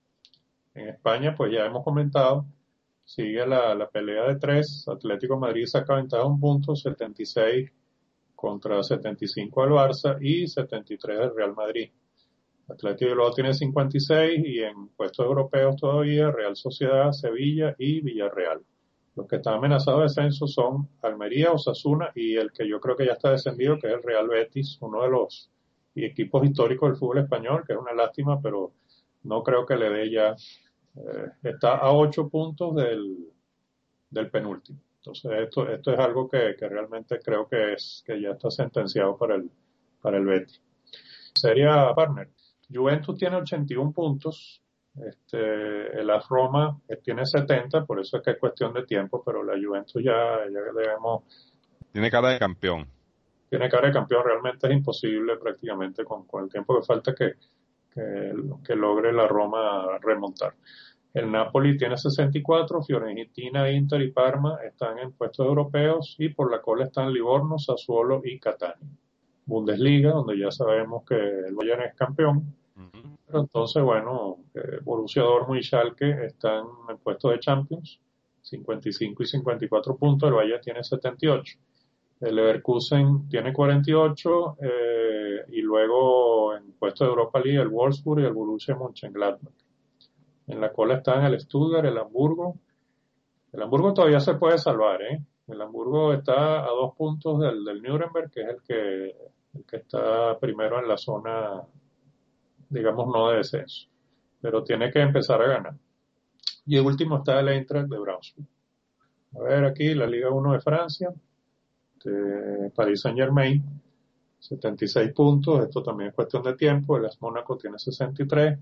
pues ya hemos comentado, sigue la pelea de tres. Atlético de Madrid saca ventaja un punto, 76 contra 75 del Barça y 73 del Real Madrid. Atlético luego tiene 56 y en puestos europeos todavía Real Sociedad, Sevilla y Villarreal. Los que están amenazados de descenso son Almería, Osasuna y el que yo creo que ya está descendido, que es el Real Betis, uno de los equipos históricos del fútbol español, que es una lástima, pero no creo que le dé ya. Está a 8 puntos del penúltimo. Entonces esto es algo que realmente creo que ya está sentenciado para el Betis. Serie A, partner. Juventus tiene 81 puntos. El AS Roma tiene 70, por eso es que es cuestión de tiempo, pero la Juventus ya debemos. Tiene cara de campeón. Tiene cara de campeón, realmente es imposible prácticamente con el tiempo que falta que logre la Roma remontar. El Napoli tiene 64, Fiorentina, Inter y Parma están en puestos europeos y por la cola están Livorno, Sassuolo y Catania. Bundesliga, donde ya sabemos que el Bayern es campeón. Uh-huh. Pero entonces, bueno, Borussia Dortmund y Schalke están en puestos de Champions, 55 y 54 puntos, el Bayern tiene 78. El Leverkusen tiene 48 y luego en puestos de Europa League el Wolfsburg y el Borussia Mönchengladbach. En la cola están el Stuttgart, el Hamburgo. El Hamburgo todavía se puede salvar, ¿eh? El Hamburgo está a 2 puntos del Nuremberg, que es el que está primero en la zona, digamos, no de descenso. Pero tiene que empezar a ganar. Y el último está el Eintracht de Braunschweig. A ver aquí, la Liga 1 de Francia. Paris Saint-Germain, 76 puntos. Esto también es cuestión de tiempo. El AS Mónaco tiene 63.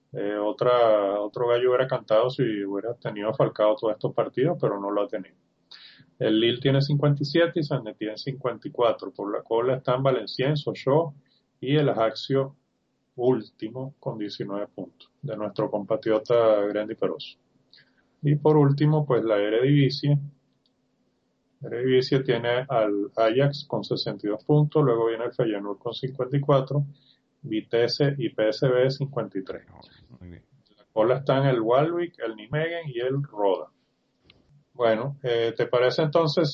Otro gallo hubiera cantado si hubiera tenido Falcao todos estos partidos, pero no lo ha tenido. El Lille tiene 57 y Saint Etienne 54. Por la cola están Valenciennes, Sochaux y el Ajaccio último con 19 puntos de nuestro compatriota Grandi Peroso. Y por último, pues la Eredivisie. Eredivisie tiene al Ajax con 62 puntos, luego viene el Feyenoord con 54, Vitesse y PSV 53. Muy bien. La cola están el Walwick, el Nijmegen y el Roda. Bueno, ¿te parece entonces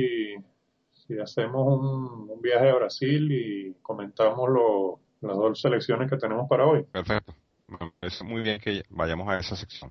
si hacemos un viaje a Brasil y comentamos las dos selecciones que tenemos para hoy? Perfecto. Es muy bien que vayamos a esa sección.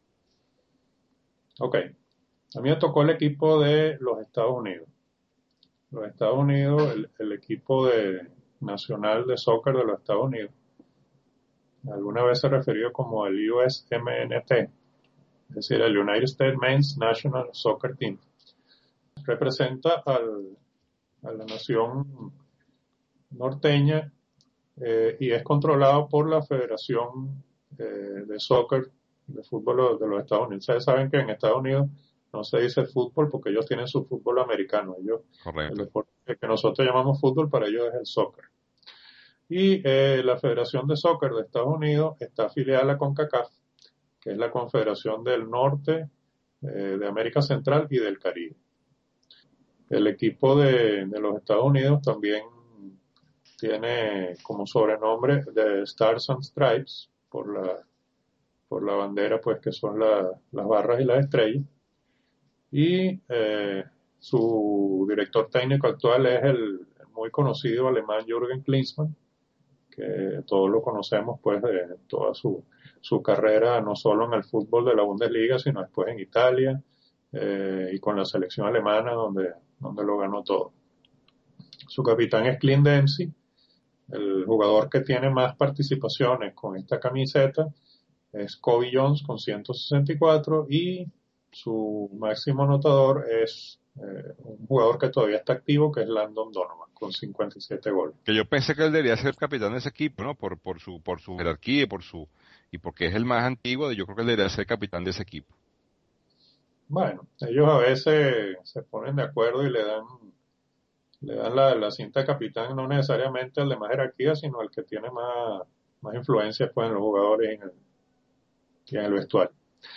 Ok. A mí me tocó el equipo de los Estados Unidos. Los Estados Unidos, el equipo nacional de soccer de los Estados Unidos. Alguna vez se refirió como el USMNT, es decir, el United States Men's National Soccer Team. Representa a la nación norteña y es controlado por la Federación de Soccer de Fútbol de los Estados Unidos. Ustedes saben que en Estados Unidos no se dice fútbol porque ellos tienen su fútbol americano. El deporte que nosotros llamamos fútbol para ellos es el soccer. Y la Federación de Soccer de Estados Unidos está afiliada a la CONCACAF, que es la Confederación del Norte, de América Central y del Caribe. El equipo de los Estados Unidos también tiene como sobrenombre de Stars and Stripes por la bandera, pues que son las barras y las estrellas. Y su director técnico actual es el muy conocido alemán Jürgen Klinsmann, que todos lo conocemos pues de toda su carrera, no solo en el fútbol de la Bundesliga, sino después en Italia y con la selección alemana donde lo ganó todo. Su capitán es Clint Dempsey, el jugador que tiene más participaciones con esta camiseta es Kobe Jones con 164 y su máximo anotador es un jugador que todavía está activo, que es Landon Donovan con 57 goles. Que yo pensé que él debería ser capitán de ese equipo, ¿no? Por su jerarquía y porque es el más antiguo, yo creo que él debería ser capitán de ese equipo. Bueno, ellos a veces se ponen de acuerdo y le dan la cinta de capitán no necesariamente al de más jerarquía, sino al que tiene más influencia pues, en los jugadores y en el vestuario.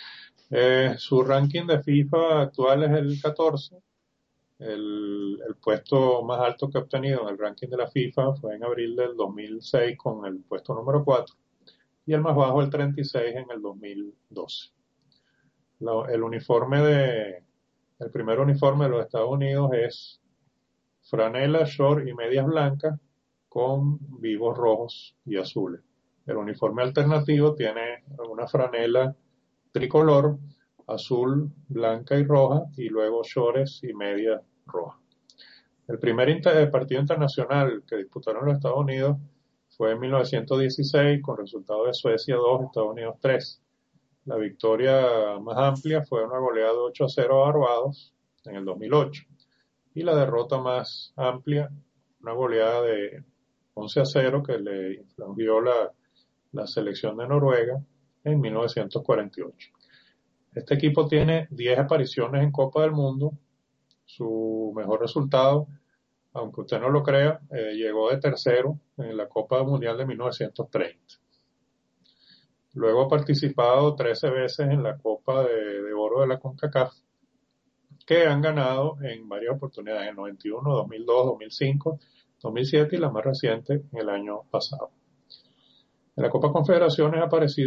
Su ranking de FIFA actual es el 14. El puesto más alto que ha obtenido en el ranking de la FIFA fue en abril del 2006 con el puesto número 4 y el más bajo el 36 en el 2012. El el primer uniforme de los Estados Unidos es franela, short y medias blancas con vivos rojos y azules. El uniforme alternativo tiene una franela tricolor, azul, blanca y roja, y luego shorts y medias rojas. El primer partido internacional que disputaron los Estados Unidos fue en 1916 con resultado de Suecia 2, Estados Unidos 3. La victoria más amplia fue una goleada de 8-0 a Barbados en el 2008 y la derrota más amplia, una goleada de 11-0 que le infligió la selección de Noruega en 1948. Este equipo tiene 10 apariciones en Copa del Mundo. Su mejor resultado, aunque usted no lo crea, llegó de tercero en la Copa Mundial de 1930. Luego ha participado 13 veces en la Copa de Oro de la CONCACAF, que han ganado en varias oportunidades, en 91, 2002, 2005, 2007 y la más reciente en el año pasado. En la Copa Confederaciones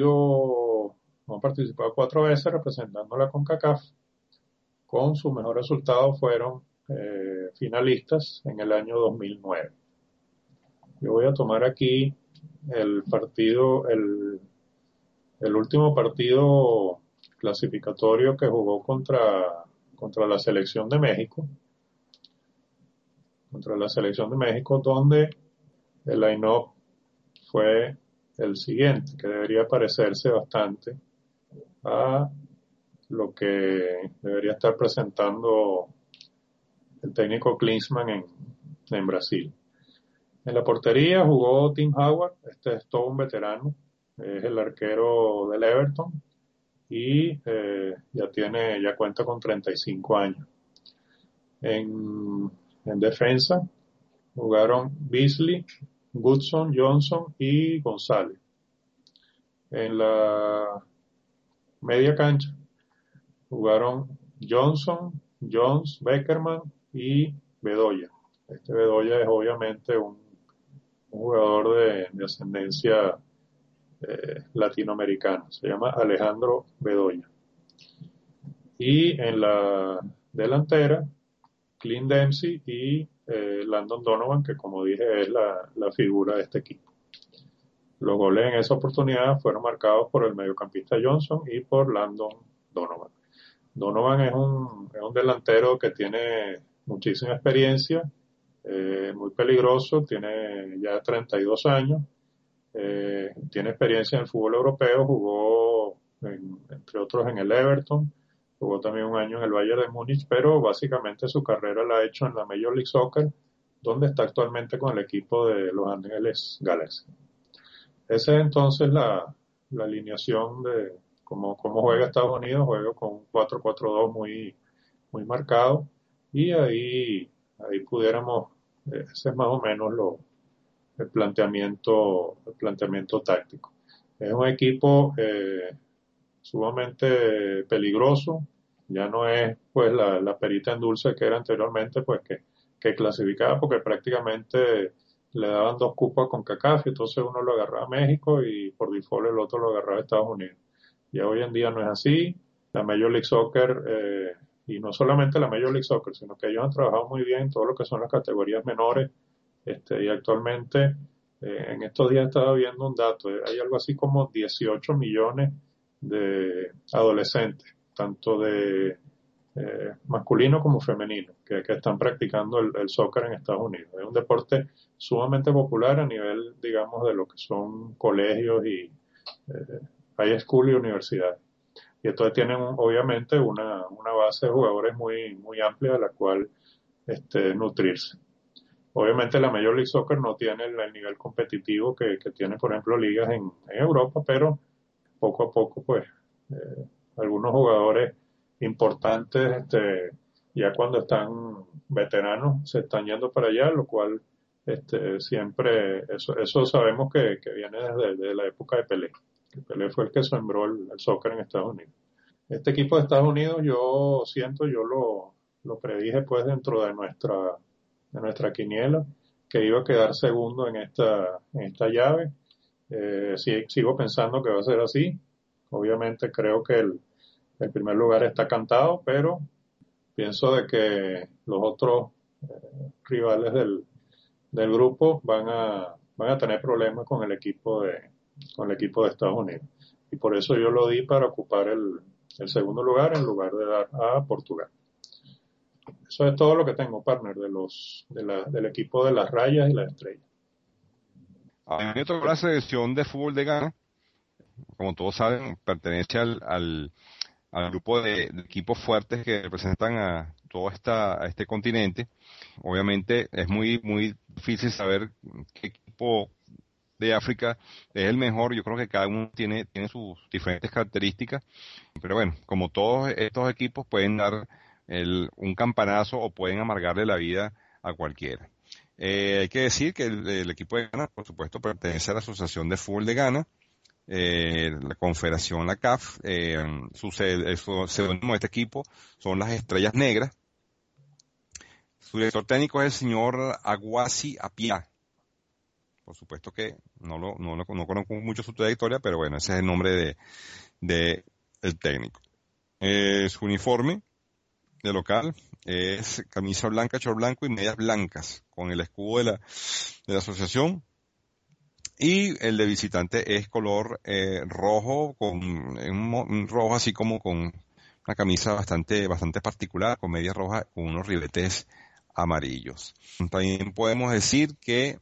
han participado 4 veces representando a la CONCACAF. Con su mejor resultado fueron finalistas en el año 2009. Yo voy a tomar aquí el último partido clasificatorio que jugó contra la selección de México, donde el line-up fue el siguiente, que debería parecerse bastante a lo que debería estar presentando el técnico Klinsmann en Brasil. En la portería jugó Tim Howard, este es todo un veterano, es el arquero del Everton y ya cuenta con 35 años. En defensa jugaron Beasley, Goodson, Johnson y González. En la media cancha jugaron Johnson, Jones, Beckerman y Bedoya. Este Bedoya es obviamente un jugador de ascendencia latinoamericana, se llama Alejandro Bedoya. Y en la delantera, Clint Dempsey y Landon Donovan, que como dije es la figura de este equipo. Los goles en esa oportunidad fueron marcados por el mediocampista Johnson y por Landon Donovan. Donovan es un delantero que tiene muchísima experiencia, muy peligroso, tiene ya 32 años, tiene experiencia en el fútbol europeo, jugó entre otros en el Everton, jugó también un año en el Bayern de Múnich, pero básicamente su carrera la ha hecho en la Major League Soccer, donde está actualmente con el equipo de Los Ángeles Galaxy. Esa es entonces la alineación de cómo juega Estados Unidos. Juega con un 4-4-2 muy marcado y ahí pudiéramos, ese es más o menos el planteamiento táctico. Es un equipo sumamente peligroso, ya no es pues la perita en dulce que era anteriormente, pues que clasificaba porque prácticamente le daban 2 cupos a CONCACAF, y entonces uno lo agarraba a México y por default el otro lo agarraba a Estados Unidos. Ya hoy en día no es así. La Major League Soccer, y no solamente la Major League Soccer, sino que ellos han trabajado muy bien en todo lo que son las categorías menores, y actualmente, en estos días estaba viendo un dato, hay algo así como 18 millones de adolescentes, tanto de masculino como femenino, que están practicando el soccer en Estados Unidos. Es un deporte sumamente popular a nivel, digamos, de lo que son colegios y high school y universidad. Y entonces tienen obviamente una base de jugadores muy amplia de la cual nutrirse. Obviamente la Major League Soccer no tiene el nivel competitivo que tiene, por ejemplo, ligas en Europa, pero poco a poco, pues, algunos jugadores importantes, ya cuando están veteranos, se están yendo para allá, lo cual siempre, eso sabemos que viene desde la época de Pelé. Que Pelé fue el que sembró el soccer en Estados Unidos. Este equipo de Estados Unidos, yo lo predije pues dentro de nuestra quiniela, que iba a quedar segundo en esta llave. Sí, sigo pensando que va a ser así. Obviamente creo que el primer lugar está cantado, pero pienso de que los otros rivales del grupo van a tener problemas con el equipo de Estados Unidos. Y por eso yo lo di para ocupar el segundo lugar en lugar de dar a Portugal. Eso es todo lo que tengo, partner, del equipo de las rayas y las estrellas. A mí me tocó la selección de fútbol de Ghana. Como todos saben, pertenece al grupo de equipos fuertes que representan a todo a este continente. Obviamente es muy difícil saber qué equipo de África es el mejor. Yo creo que cada uno tiene sus diferentes características, pero bueno, como todos estos equipos pueden dar un campanazo o pueden amargarle la vida a cualquiera. Hay que decir que el equipo de Ghana, por supuesto, pertenece a la Asociación de Fútbol de Ghana, la Confederación, la CAF. Su seudónimo de este equipo son las Estrellas Negras. Su director técnico es el señor Aguasi Apia. Por supuesto que no conozco mucho su trayectoria, pero bueno, ese es el nombre de el técnico. Su uniforme de local es camisa blanca, short blanco y medias blancas, con el escudo de la asociación. Y el de visitante es color rojo, con un rojo así como con una camisa bastante particular, con medias rojas, con unos ribetes amarillos. También podemos decir que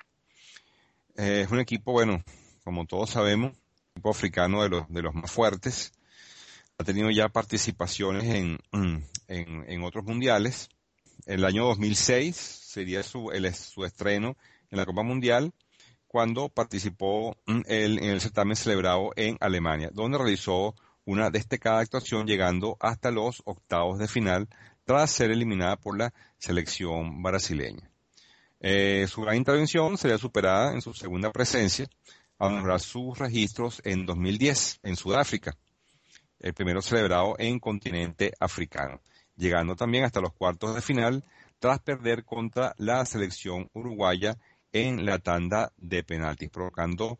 es un equipo, bueno, como todos sabemos, un equipo africano de los más fuertes. Ha tenido ya participaciones en otros mundiales. El año 2006 sería su estreno en la Copa Mundial, cuando participó en el certamen celebrado en Alemania, donde realizó una destacada actuación llegando hasta los octavos de final tras ser eliminada por la selección brasileña. Su gran intervención sería superada en su segunda presencia al lograr sus registros en 2010 en Sudáfrica, el primero celebrado en continente africano, llegando también hasta los cuartos de final tras perder contra la selección uruguaya en la tanda de penaltis, provocado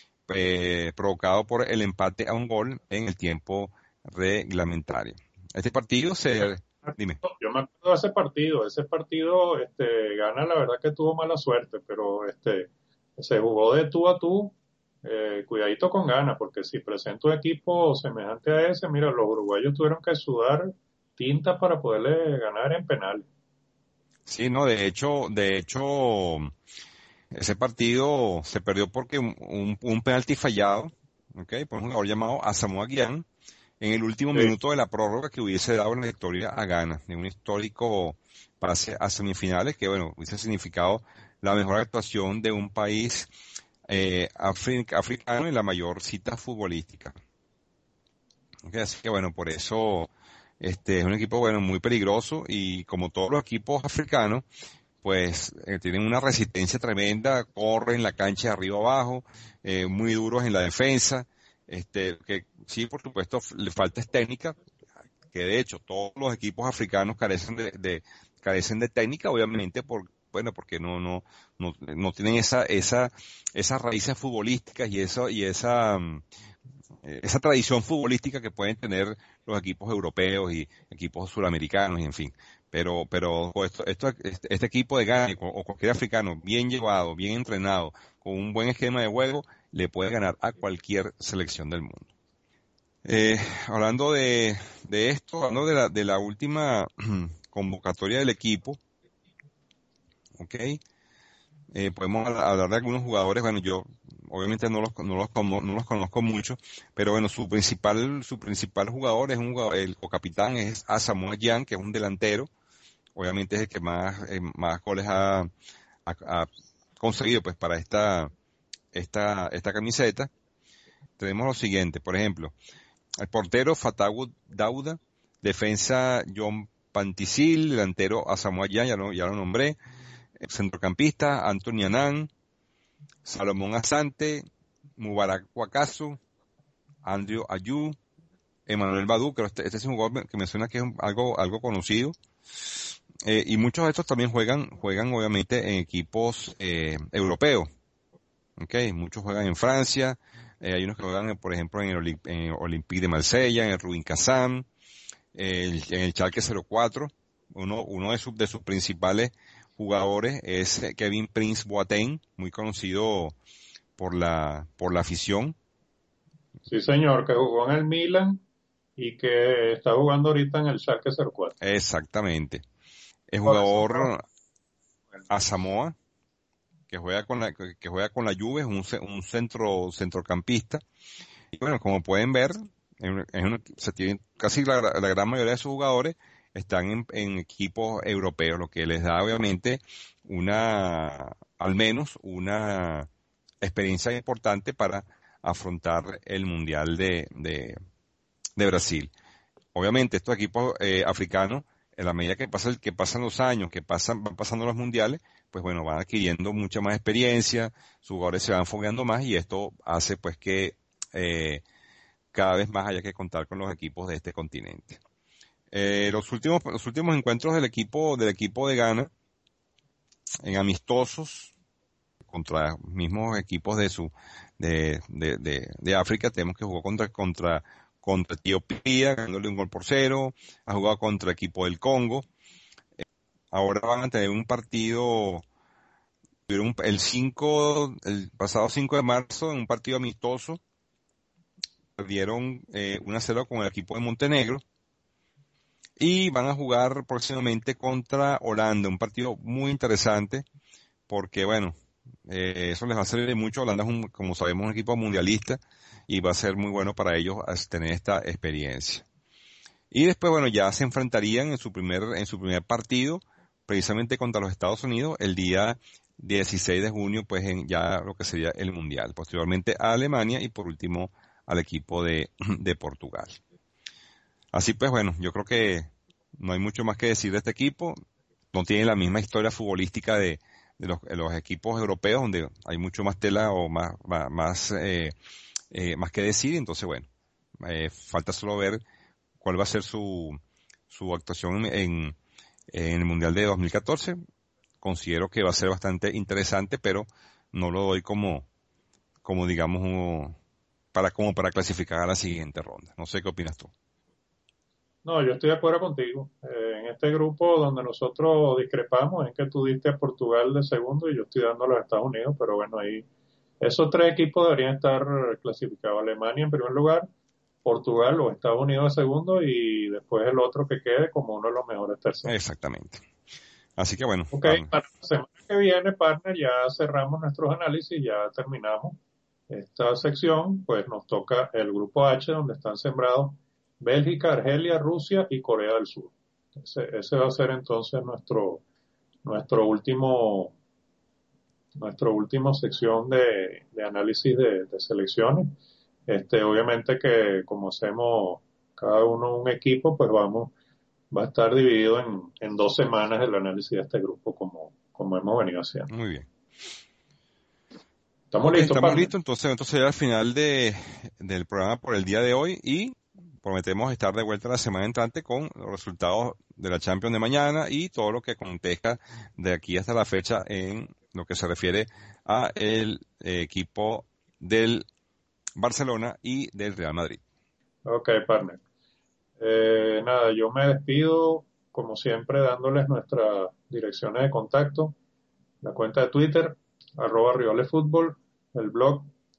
por el empate a un gol en el tiempo reglamentario. Este partido dime. Yo me acuerdo de ese partido, Gana la verdad que tuvo mala suerte, pero se jugó de tú a tú. Cuidadito con Gana, porque si presenta un equipo semejante a ese, mira, los uruguayos tuvieron que sudar tinta para poderle ganar en penal. Sí, no, de hecho, ese partido se perdió porque un penalti fallado, ¿okay?, por un jugador llamado Asamoah Gyan, en el último Sí. minuto de la prórroga, que hubiese dado la victoria a Ghana, de un histórico pase a semifinales, que bueno, hubiese significado la mejor actuación de un país africano en la mayor cita futbolística. Okay, así que bueno, por eso es un equipo bueno muy peligroso, y como todos los equipos africanos, pues tienen una resistencia tremenda, corren la cancha de arriba abajo, muy duros en la defensa, que sí, por supuesto, le falta es técnica, que de hecho todos los equipos africanos carecen de técnica, obviamente, porque no tienen esas raíces futbolísticas y esa tradición futbolística que pueden tener los equipos europeos y equipos suramericanos, y en fin. Pero este equipo de Ghana o cualquier africano bien llevado, bien entrenado, con un buen esquema de juego, le puede ganar a cualquier selección del mundo. Hablando de esto, hablando de la última convocatoria del equipo, ¿ok? Podemos hablar de algunos jugadores. Bueno, yo obviamente no los conozco mucho, pero bueno, su principal jugador es el cocapitán es Asamoah Gyan, que es un delantero. Obviamente es el que más goles ha conseguido pues para esta camiseta. Tenemos lo siguiente, por ejemplo, el portero Fatawu Dauda, defensa John Panticil, delantero Asamoah Gyan, ya lo nombré, centrocampista Anthony Annan, Salomón Asante, Mubarak Wakasu, Andrew Ayew, Emmanuel Badou, que este es un jugador que menciona que es algo conocido. Y muchos de estos también juegan obviamente en equipos europeos. Okay, muchos juegan en Francia, hay unos que juegan, por ejemplo, en el Olympique de Marsella, en el Rubin Kazan, en el Schalke 04. Uno de sus principales jugadores es Kevin Prince Boateng, muy conocido por la afición. Sí, señor, que jugó en el Milan y que está jugando ahorita en el Schalke 04. Exactamente. El Asamoah, jugador Asamoah, que juega con la Juve, es un centrocampista. Y bueno, como pueden ver, se tienen casi la gran mayoría de sus jugadores están en equipos europeos, lo que les da obviamente al menos una experiencia importante para afrontar el Mundial de Brasil. Obviamente estos equipos africanos, en la medida que pasan los años, van pasando los mundiales, pues bueno, van adquiriendo mucha más experiencia, sus jugadores se van fogueando más y esto hace pues que cada vez más haya que contar con los equipos de este continente. Los últimos encuentros del equipo de Ghana en amistosos contra mismos equipos de África, tenemos que jugar contra Etiopía, ganándole 1-0, ha jugado contra el equipo del Congo. Ahora van a tener un partido, tuvieron el pasado 5 de marzo, en un partido amistoso, perdieron 1-0 con el equipo de Montenegro. Y van a jugar próximamente contra Holanda, un partido muy interesante, porque bueno, eso les va a servir mucho. Holanda es como sabemos, un equipo mundialista y va a ser muy bueno para ellos tener esta experiencia. Y después, bueno, ya se enfrentarían en su primer partido, precisamente contra los Estados Unidos, el día 16 de junio, pues en ya lo que sería el Mundial. Posteriormente a Alemania y por último al equipo de Portugal. Así pues, bueno, yo creo que no hay mucho más que decir de este equipo. No tiene la misma historia futbolística de los equipos europeos, donde hay mucho más tela o más que decir. Entonces, bueno, falta solo ver cuál va a ser su actuación en el Mundial de 2014. Considero que va a ser bastante interesante, pero no lo doy como digamos, para clasificar a la siguiente ronda. No sé qué opinas tú. No, yo estoy de acuerdo contigo. En este grupo donde nosotros discrepamos es que tú diste a Portugal de segundo y yo estoy dando a los Estados Unidos, pero bueno, ahí esos tres equipos deberían estar clasificados. Alemania en primer lugar, Portugal o Estados Unidos de segundo y después el otro que quede como uno de los mejores terceros. Exactamente. Así que bueno, Ok, para la semana que viene, partner, ya cerramos nuestros análisis, ya terminamos esta sección, pues nos toca el grupo H, donde están sembrados Bélgica, Argelia, Rusia y Corea del Sur. Ese va a ser entonces nuestro último, nuestra última sección de análisis de selecciones. Obviamente que como hacemos cada uno un equipo, pues va a estar dividido en 2 semanas el análisis de este grupo, como hemos venido haciendo. muy bien. ¿Estamos Ok, listos, estamos partner? listos, entonces ya al final del programa por el día de hoy y prometemos estar de vuelta la semana entrante con los resultados de la Champions de mañana y todo lo que acontezca de aquí hasta la fecha en lo que se refiere a el equipo del Barcelona y del Real Madrid. Ok, partner. Nada, yo me despido, como siempre, dándoles nuestras direcciones de contacto, la cuenta de Twitter, @RivalesFútbol, el blog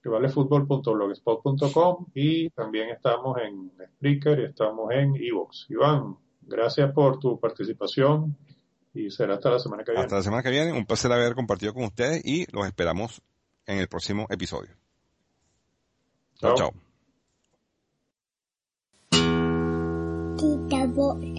quevalefutbol.blogspot.com, y también estamos en Spreaker y estamos en iVoox. Iván, gracias por tu participación y será hasta la semana que viene. Hasta la semana que viene, un placer haber compartido con ustedes y los esperamos en el próximo episodio. Chao, chao. Tita Boy.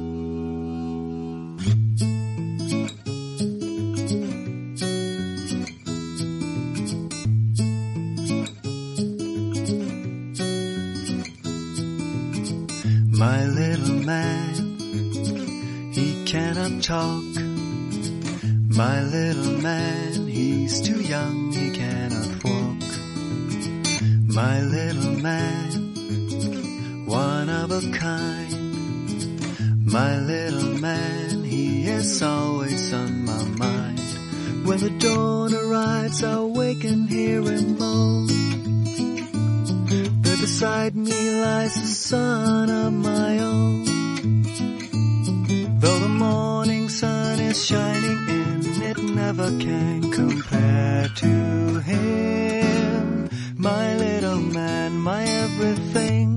My little man, he cannot talk. My little man, he's too young, he cannot walk. My little man, one of a kind. My little man, he is always on my mind. When the dawn arrives, I'll wake and hear him moan. There beside me lies a son of my own. Though the morning sun is shining in, it never can compare to him. My little man, my everything.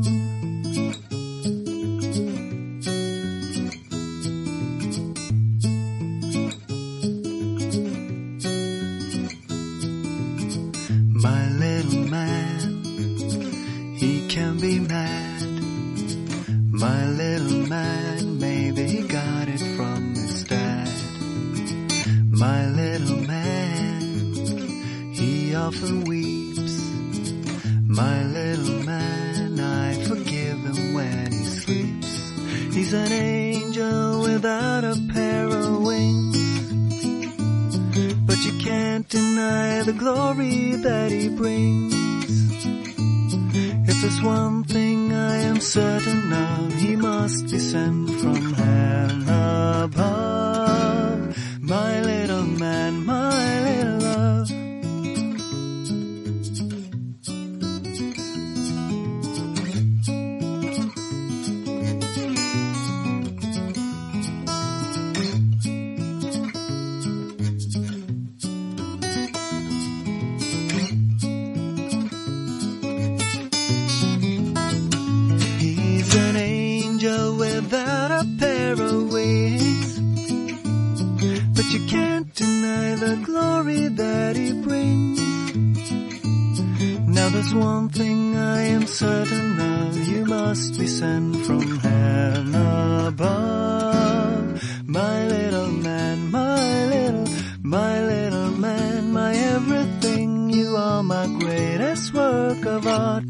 My little man, he can be mad. My little man, maybe he got it from his dad. My little man, he often weeps. My little man, I forgive him when he sleeps. He's an angel without a pair of wings, but you can't deny the glory that he brings. If there's one thing I am certain of, he must be sent from heaven above. My little man, my little love. He's an angel without a pair of wings, but you can't deny the glory that he brings. Now there's one thing I am certain of, you must be sent from heaven above. My little man, my little man, my everything. You are my greatest work of art.